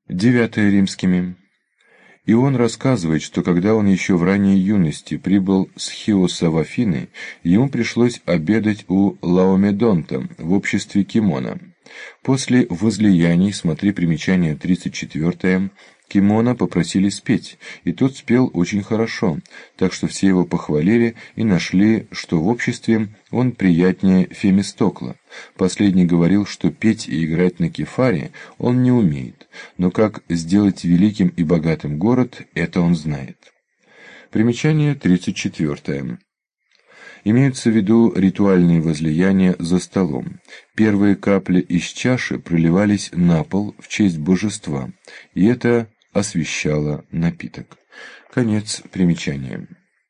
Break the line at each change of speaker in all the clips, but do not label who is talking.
9 римскими. И он рассказывает, что когда он еще в ранней юности прибыл с Хиоса в Афины, ему пришлось обедать у Лаомедонта в обществе Кимона. После возлияний, смотри примечание 34, Кимона попросили спеть, и тот спел очень хорошо, так что все его похвалили и нашли, что в обществе он приятнее Фемистокла. Последний говорил, что петь и играть на кефаре он не умеет, но как сделать великим и богатым город, это он знает. Примечание 34. Имеются в виду ритуальные возлияния за столом. Первые капли из чаши проливались на пол в честь божества, и это освящало напиток. Конец примечания.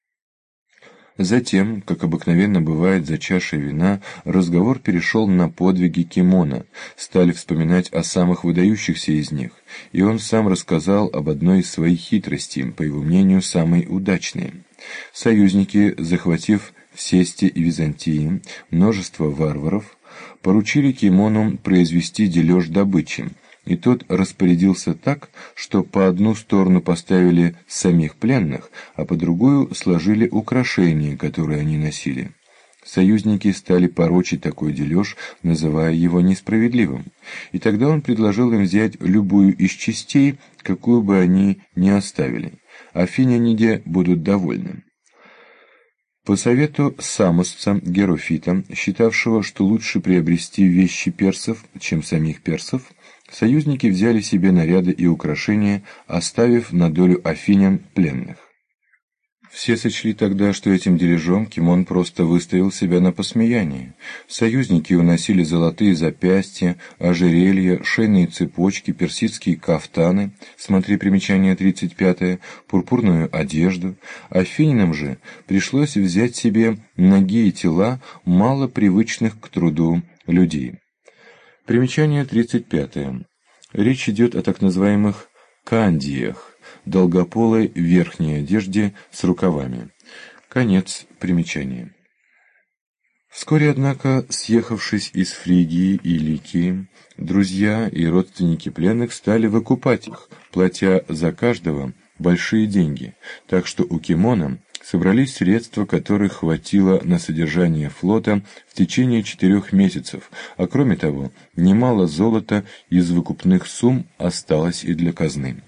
Затем, как обыкновенно бывает за чашей вина, разговор перешел на подвиги Кимона, стали вспоминать о самых выдающихся из них, и он сам рассказал об одной из своих хитростей, по его мнению, самой удачной. Союзники, захватив в Сесте и Византии множество варваров, поручили Кимону произвести дележ добычи, и тот распорядился так, что по одну сторону поставили самих пленных, а по другую сложили украшения, которые они носили. Союзники стали порочить такой дележ, называя его несправедливым, и тогда он предложил им взять любую из частей, какую бы они ни оставили. Афиняне будут довольны. По совету самосца Герофита, считавшего, что лучше приобрести вещи персов, чем самих персов, союзники взяли себе наряды и украшения, оставив на долю афинян пленных. Все сочли тогда, что этим дележом Кимон просто выставил себя на посмеяние. Союзники уносили золотые запястья, ожерелья, шейные цепочки, персидские кафтаны, смотри примечание 35, пурпурную одежду. Афинянам же пришлось взять себе ноги и тела мало привычных к труду людей. Примечание 35. Речь идет о так называемых кандиях, долгополой верхней одежде с рукавами. Конец примечания. Вскоре, однако, съехавшись из Фригии и Ликии, друзья и родственники пленных стали выкупать их, платя за каждого большие деньги, так что у Кимона собрались средства, которых хватило на содержание флота в течение 4 месяцев, а кроме того, немало золота из выкупных сумм осталось и для казны.